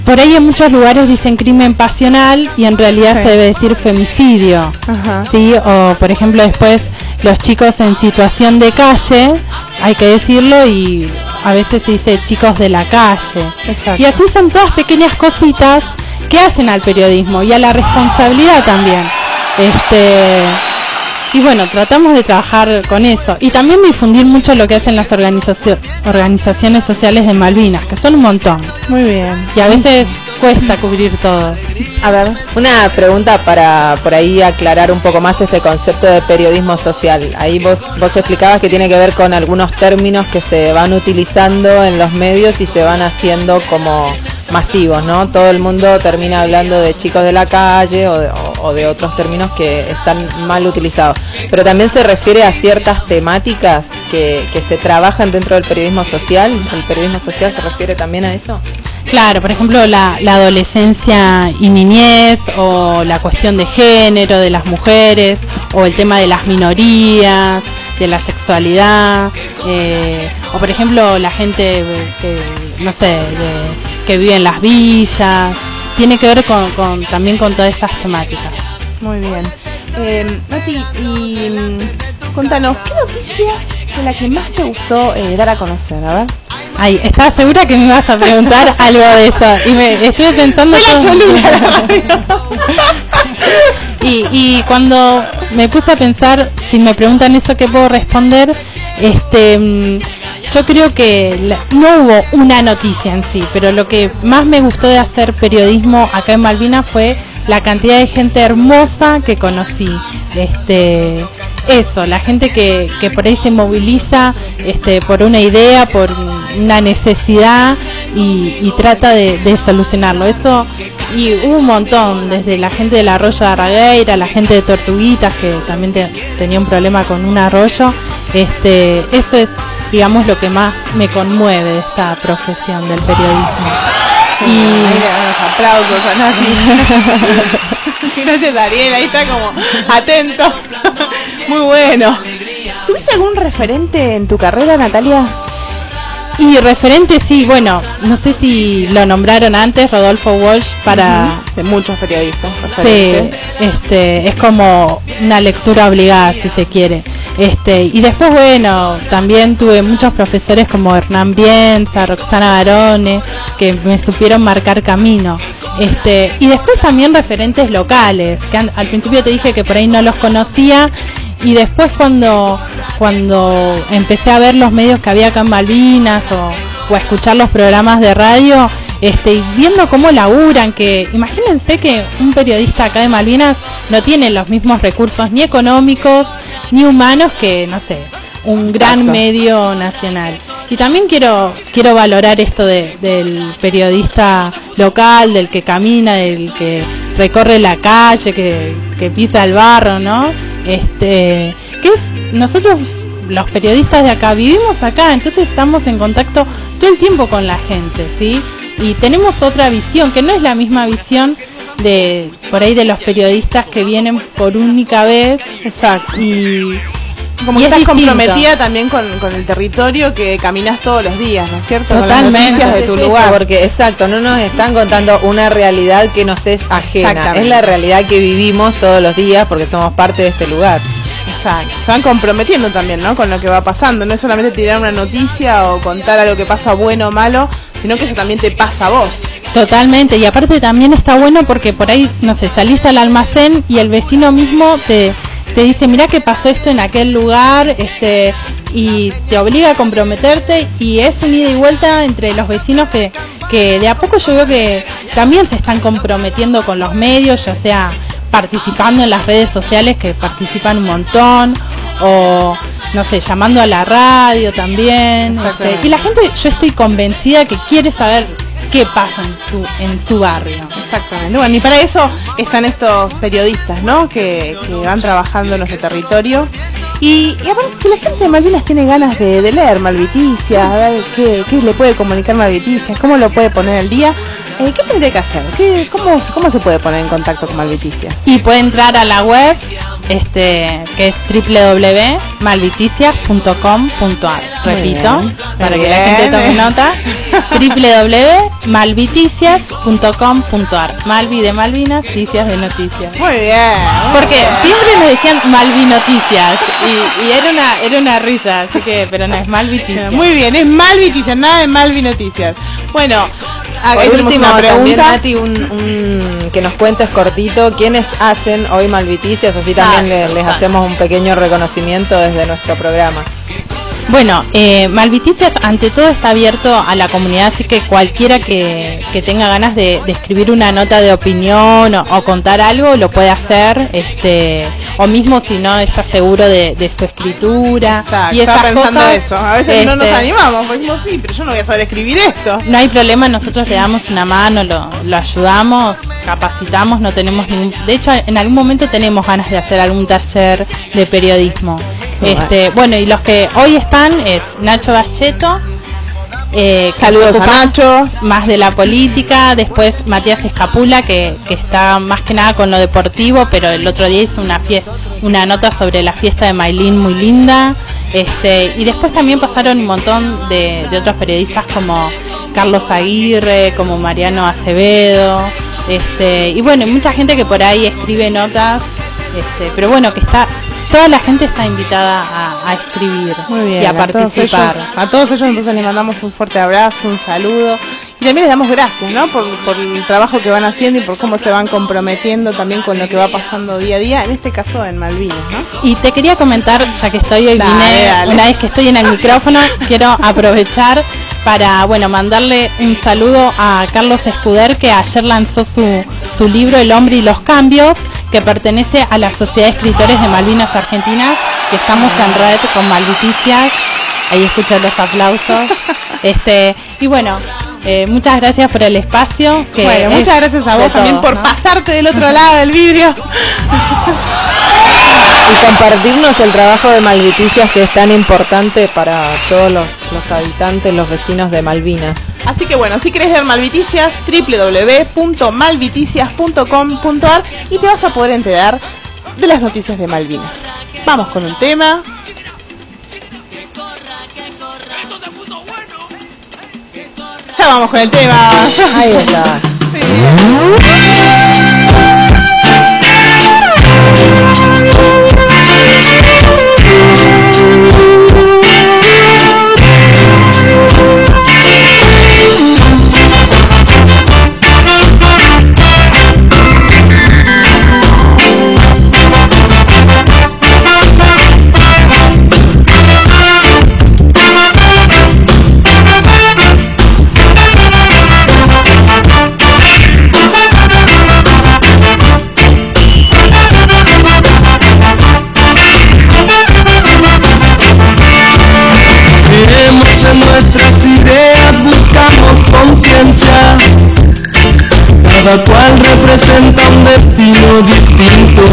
por ahí en muchos lugares dicen crimen pasional y en realidad se debe decir femicidio. Ajá. ¿Sí? O por ejemplo después los chicos en situación de calle, hay que decirlo, y a veces se dice chicos de la calle. Exacto. Y así son todas pequeñas cositas que hacen al periodismo y a la responsabilidad también. Y bueno, tratamos de trabajar con eso y también difundir mucho lo que hacen las organizaciones sociales de Malvinas, que son un montón. Muy bien. Y a veces cuesta cubrir todo. A ver, Una pregunta para por ahí aclarar un poco más este concepto de periodismo social. Ahí vos explicabas que tiene que ver con algunos términos que se van utilizando en los medios y se van haciendo como masivos, ¿no? Todo el mundo termina hablando de chicos de la calle o de otros términos que están mal utilizados. Pero también se refiere a ciertas temáticas que se trabajan dentro del periodismo social. ¿El periodismo social se refiere también a eso? Claro, por ejemplo, la adolescencia y niñez, o la cuestión de género de las mujeres, o el tema de las minorías, de la sexualidad, o por ejemplo la gente que, no sé, que vive en las villas. Tiene que ver también con todas esas temáticas. muy bien. Nati, y contanos, ¿qué noticia fue la que más te gustó dar a conocer? A ver. Ay, estaba segura que me ibas a preguntar algo de eso y me estuve pensando y cuando me puse a pensar si me preguntan eso, ¿qué puedo responder? Yo creo que no hubo una noticia en sí, pero lo que más me gustó de hacer periodismo acá en Malvinas fue la cantidad de gente hermosa que conocí. Eso, la gente que por ahí se moviliza por una idea, por una necesidad y trata de solucionarlo. Eso, y hubo un montón, desde la gente del arroyo de Arragueira, la gente de Tortuguitas, que también tenía un problema con un arroyo. Eso es, digamos, lo que más me conmueve de esta profesión del periodismo. Y los aplausos a Nati. Gracias, Ariel, ahí está como atento. Muy bueno. ¿Tuviste algún referente en tu carrera, Natalia? Y referente, sí, bueno, no sé si lo nombraron antes, Rodolfo Walsh, para... De muchos periodistas. Sí, es como una lectura obligada, si se quiere. Y después, bueno, también tuve muchos profesores como Hernán Bienza, Roxana Barone, que me supieron marcar camino. Y después también referentes locales, que al principio te dije que por ahí no los conocía, y después cuando empecé a ver los medios que había acá en Malvinas o a escuchar los programas de radio, viendo cómo laburan, que imagínense que un periodista acá de Malvinas no tiene los mismos recursos ni económicos ni humanos que, no sé, un gran medio nacional. Y también quiero valorar esto del periodista local, del que camina, del que recorre la calle, que pisa el barro, ¿no? Nosotros los periodistas de acá vivimos acá, entonces estamos en contacto todo el tiempo con la gente, ¿sí? Y tenemos otra visión, que no es la misma visión de por ahí de los periodistas que vienen por única vez. Exacto. Y como que estás comprometida también con el territorio que caminas todos los días, ¿no es cierto? Totalmente. Con las noticias de tu lugar. Porque exacto, no nos están contando una realidad que nos es ajena, es la realidad que vivimos todos los días porque somos parte de este lugar. Exacto. Se van comprometiendo también, ¿no? Con lo que va pasando. No es solamente tirar una noticia o contar algo que pasa bueno o malo, sino que eso también te pasa a vos. Totalmente, y aparte también está bueno porque por ahí, no sé, salís al almacén y el vecino mismo te dice, mirá que pasó esto en aquel lugar, y te obliga a comprometerte, y es un ida y vuelta entre los vecinos que de a poco yo veo que también se están comprometiendo con los medios, ya sea participando en las redes sociales, que participan un montón, o no sé, llamando a la radio también, y la gente, yo estoy convencida que quiere saber qué pasa en su barrio. Exactamente. Bueno, y para eso están estos periodistas, ¿no? Que van trabajando en nuestro territorio. Y aparte, si la gente de Malvinas tiene ganas de leer Malviticias, a ver qué le puede comunicar Malviticias, cómo lo puede poner al día, ¿qué tendría que hacer? ¿Cómo se puede poner en contacto con Malviticias? Y puede entrar a la web que es www.malviticias.com.ar. Repito, para que la gente tome nota, www.malviticias.com.ar. Malvi de Malvinas, Ticias de Noticias. Muy bien. Porque siempre nos decían Malvi Noticias y era una risa, así que, pero no, es Malviticias. Muy bien, es Malviticias, nada de Malvi Noticias. Bueno, por último, también, Nati, que nos cuentes cortito quiénes hacen hoy Malviticias, así también les hacemos un pequeño reconocimiento desde nuestro programa. Bueno, Malviticias ante todo está abierto a la comunidad, así que cualquiera que tenga ganas de escribir una nota de opinión o contar algo lo puede hacer, o mismo si no está seguro de su escritura. Exacto, y esas pensando cosas, eso. A veces no nos animamos, porque decimos, sí, pero yo no voy a saber escribir esto. No hay problema, nosotros le damos una mano, lo ayudamos, capacitamos, no tenemos ningún... De hecho, en algún momento tenemos ganas de hacer algún taller de periodismo. Bueno, y los que hoy están es Nacho Bacheto, saludos a Nacho, más de la política, después Matías Escapula, que está más que nada con lo deportivo, pero el otro día hizo una nota sobre la fiesta de Mailín muy linda, y después también pasaron un montón de otros periodistas como Carlos Aguirre, como Mariano Acevedo, y bueno, mucha gente que por ahí escribe notas, pero bueno, que está... Toda la gente está invitada a escribir. Muy bien, y a participar. A todos ellos entonces les mandamos un fuerte abrazo, un saludo. Y también les damos gracias, ¿no? Por el trabajo que van haciendo y por cómo se van comprometiendo también con lo que va pasando día a día, en este caso en Malvinas, ¿no? Y te quería comentar, ya que estoy hoy, una vez que estoy en el micrófono, quiero aprovechar para, mandarle un saludo a Carlos Escuder, que ayer lanzó su libro El hombre y los cambios, que pertenece a la Sociedad de Escritores de Malvinas Argentinas, que estamos en red con Malviticias. Ahí escuchan los aplausos. Y bueno, muchas gracias por el espacio. Muchas gracias a vos también por pasarte del otro lado del vidrio. Y compartirnos el trabajo de Malviticias, que es tan importante para todos los habitantes, los vecinos de Malvinas. Así que bueno, si querés leer Malviticias, www.malviticias.com.ar, y te vas a poder enterar de las noticias de Malvinas. Vamos con un tema. Ya vamos con el tema. Ahí está. Cada cual representa un destino distinto.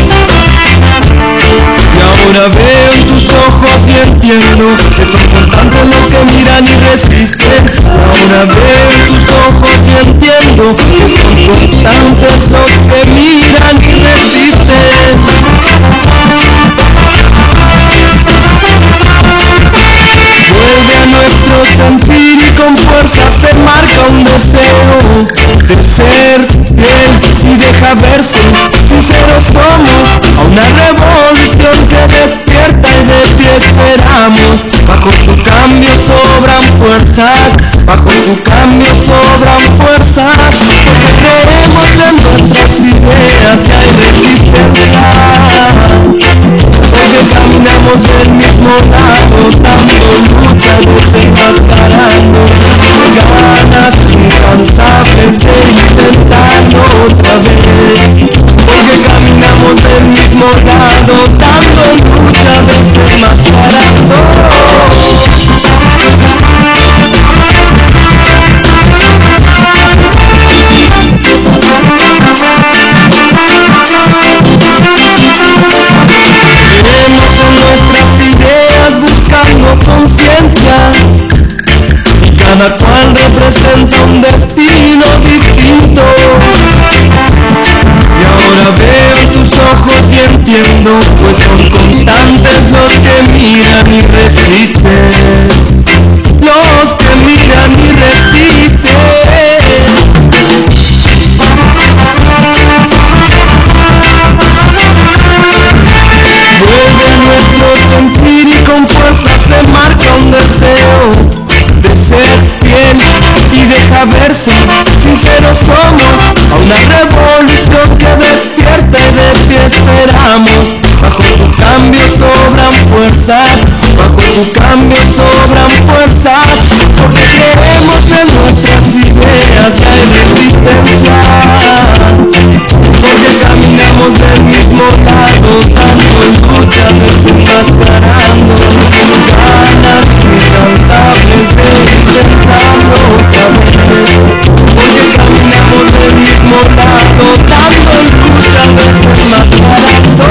Y ahora veo en tus ojos y entiendo que son constantes los que miran y resisten. Ahora veo en tus ojos y entiendo que son constantes los que miran y resisten. Vuelve a nuestro sentir y con fuerza se marca un deseo de ser él y deja verse. Sinceros somos a una revolución que despierta y de pie esperamos. Bajo tu cambio sobran fuerzas, bajo tu cambio sobran fuerzas, porque creemos en nuestras ideas y hay resistencia. Porque caminamos del mismo lado, dando lucha, desenmascarando ganas incansables de intentarlo otra vez. Porque caminamos del mismo lado, dando lucha, desenmascarando. pues son constantes los que miran y resisten, los que miran y resisten. Vuelve a nuestro sentir y con fuerza se marca un deseo de ser fiel y deja verse. Sinceros somos a una revolución que despierta y de pie esperamos. Bajo tu cambio sobran fuerzas, bajo tu cambio sobran fuerzas, porque creemos que nuestras ideas hay resistencia, porque caminamos del mismo lado, dando lucha, desenmascarando ganas incansables de intentarlo otra vez, porque caminamos del mismo lado, dando lucha, desenmascarando.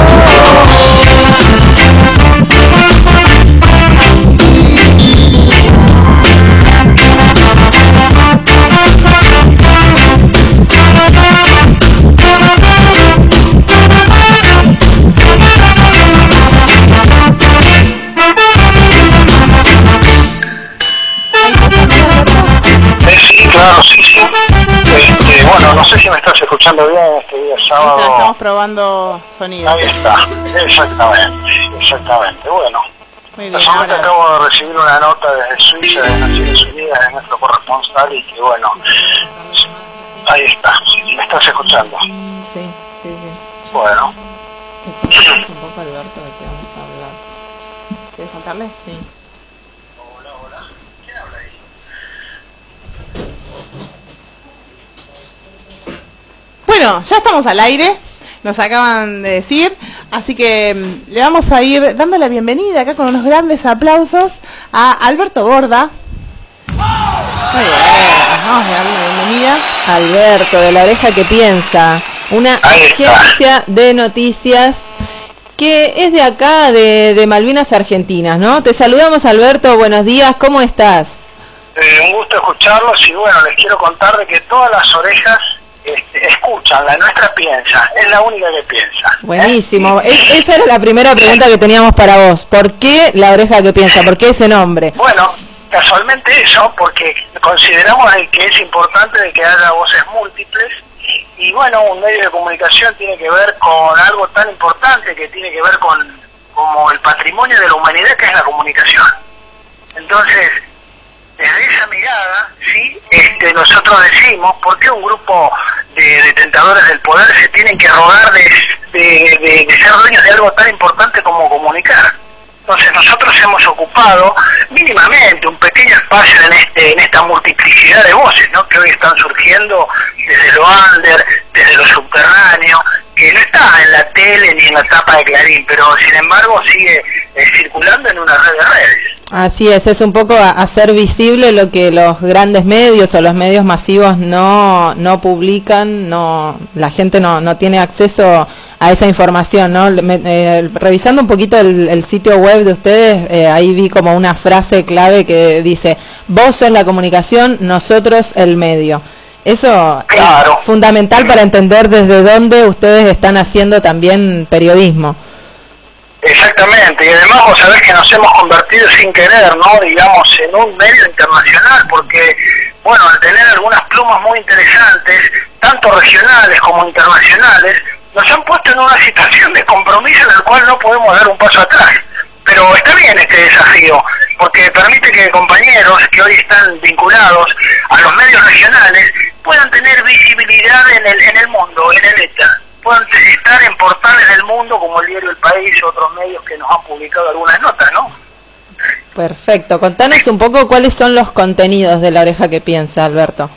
Claro, sí, sí. Bueno, no sé si me estás escuchando bien este día sábado. Estamos probando sonido. Ahí está, exactamente. Bueno, Muy bien, personalmente ahora. acabo de recibir una nota desde Suiza, de Naciones Unidas, de nuestro corresponsal, y que bueno, ahí está, me estás escuchando. Sí, sí, sí. Bueno, Te contamos un poco, Alberto, de qué vamos a hablar. ¿Quieres contarle? Sí. hola, ¿quién habla ahí? Bueno, ya estamos al aire, nos acaban de decir, así que le vamos a ir dando la bienvenida acá con unos grandes aplausos a Alberto Borda. Muy bien, vamos a darle la bienvenida. Alberto, de La Oreja que Piensa, una Ahí está. agencia de noticias que es de acá, de Malvinas Argentinas, ¿no? Te saludamos, Alberto, buenos días, ¿cómo estás? Un gusto escucharlos y bueno, les quiero contar de que todas las orejas escuchan, la nuestra piensa, es la única que piensa. Buenísimo, esa era la primera pregunta que teníamos para vos. ¿Por qué La Oreja que Piensa? ¿Por qué ese nombre? Bueno, casualmente eso, porque consideramos que es importante de que haya voces múltiples y bueno, un medio de comunicación tiene que ver con algo tan importante que tiene que ver con como el patrimonio de la humanidad, que es la comunicación. Entonces, desde esa mirada, sí, nosotros decimos, ¿por qué un grupo de detentadores del poder se tienen que rogar de ser dueños de algo tan importante como comunicar? Entonces nosotros hemos ocupado mínimamente un pequeño espacio en esta multiplicidad de voces, ¿no?, que hoy están surgiendo desde lo under, desde lo subterráneo, que no está en la tele ni en la tapa de Clarín, pero sin embargo sigue circulando en una red de redes. Así es un poco hacer visible lo que los grandes medios o los medios masivos no publican, la gente no tiene acceso a esa información, ¿no? Revisando un poquito el sitio web de ustedes, ahí vi como una frase clave que dice: vos sos la comunicación, nosotros el medio. Eso Claro. es fundamental para entender desde dónde ustedes están haciendo también periodismo. Exactamente, y además vos sabés que nos hemos convertido sin querer, ¿no?, digamos, en un medio internacional, porque, bueno, al tener algunas plumas muy interesantes, tanto regionales como internacionales, nos han puesto en una situación de compromiso en el cual no podemos dar un paso atrás. Pero está bien este desafío, porque permite que compañeros que hoy están vinculados a los medios regionales puedan tener visibilidad en el mundo, en el ETA. Puedan estar en portales del mundo como el diario El País o otros medios que nos han publicado algunas notas, ¿no? Perfecto, contanos un poco cuáles son los contenidos de La Oreja que Piensa, Alberto.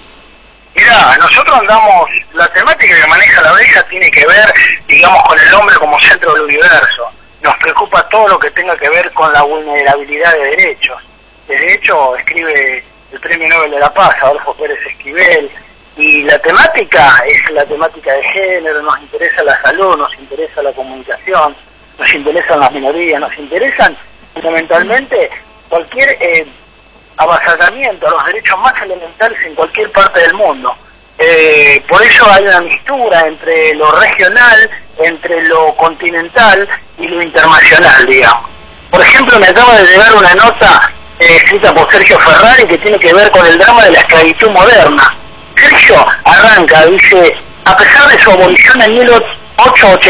Mirá, nosotros andamos, la temática que maneja La Oreja tiene que ver, digamos, con el hombre como centro del universo. Nos preocupa todo lo que tenga que ver con la vulnerabilidad de derechos. De hecho, escribe el Premio Nobel de la Paz, Adolfo Pérez Esquivel, y la temática es la temática de género, nos interesa la salud, nos interesa la comunicación, nos interesan las minorías, nos interesan fundamentalmente cualquier avasallamiento a los derechos más elementales en cualquier parte del mundo. Por eso hay una mixtura entre lo regional, entre lo continental y lo internacional, digamos. Por ejemplo, me acaba de llegar una nota escrita por Sergio Ferrari que tiene que ver con el drama de la esclavitud moderna. Sergio arranca, dice, a pesar de su abolición en 1889,